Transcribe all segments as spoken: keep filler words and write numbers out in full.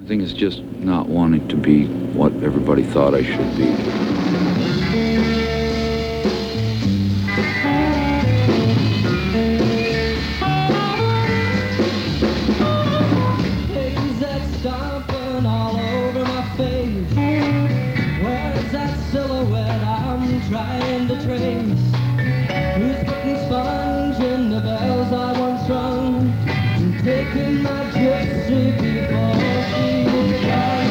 Thing is just not wanting to be what everybody thought I should be. Things that stomping all over my face. Where's that silhouette I'm trying to trace? Who's putting sponge in the bells I once rung? And taking my gypsy before she was gone.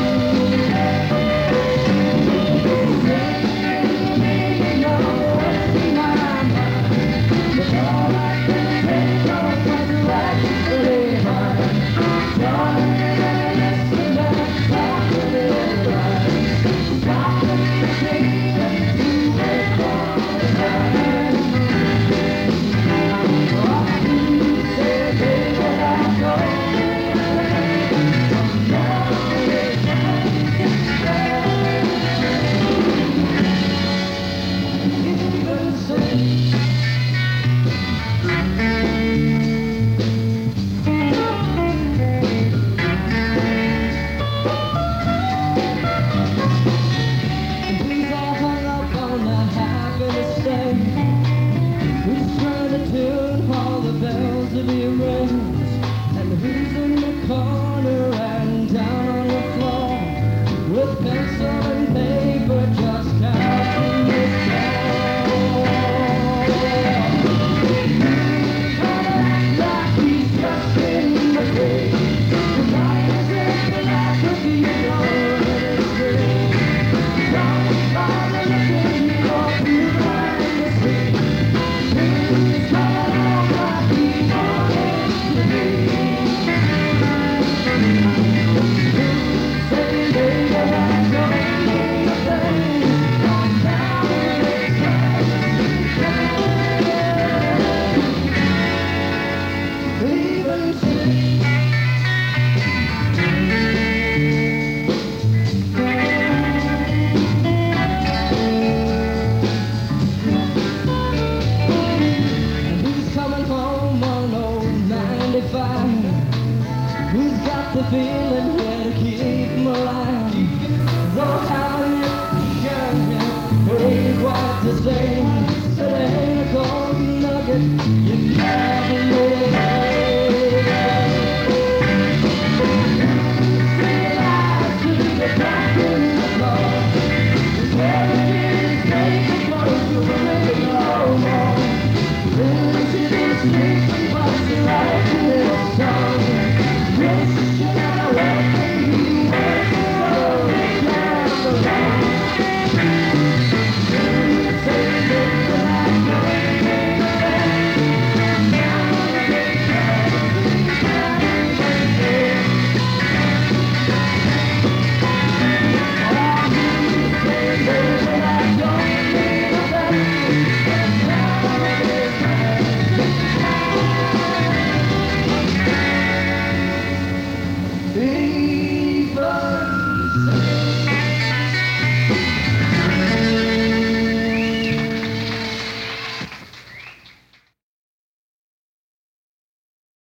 Who's got the feeling where to keep 'em alive?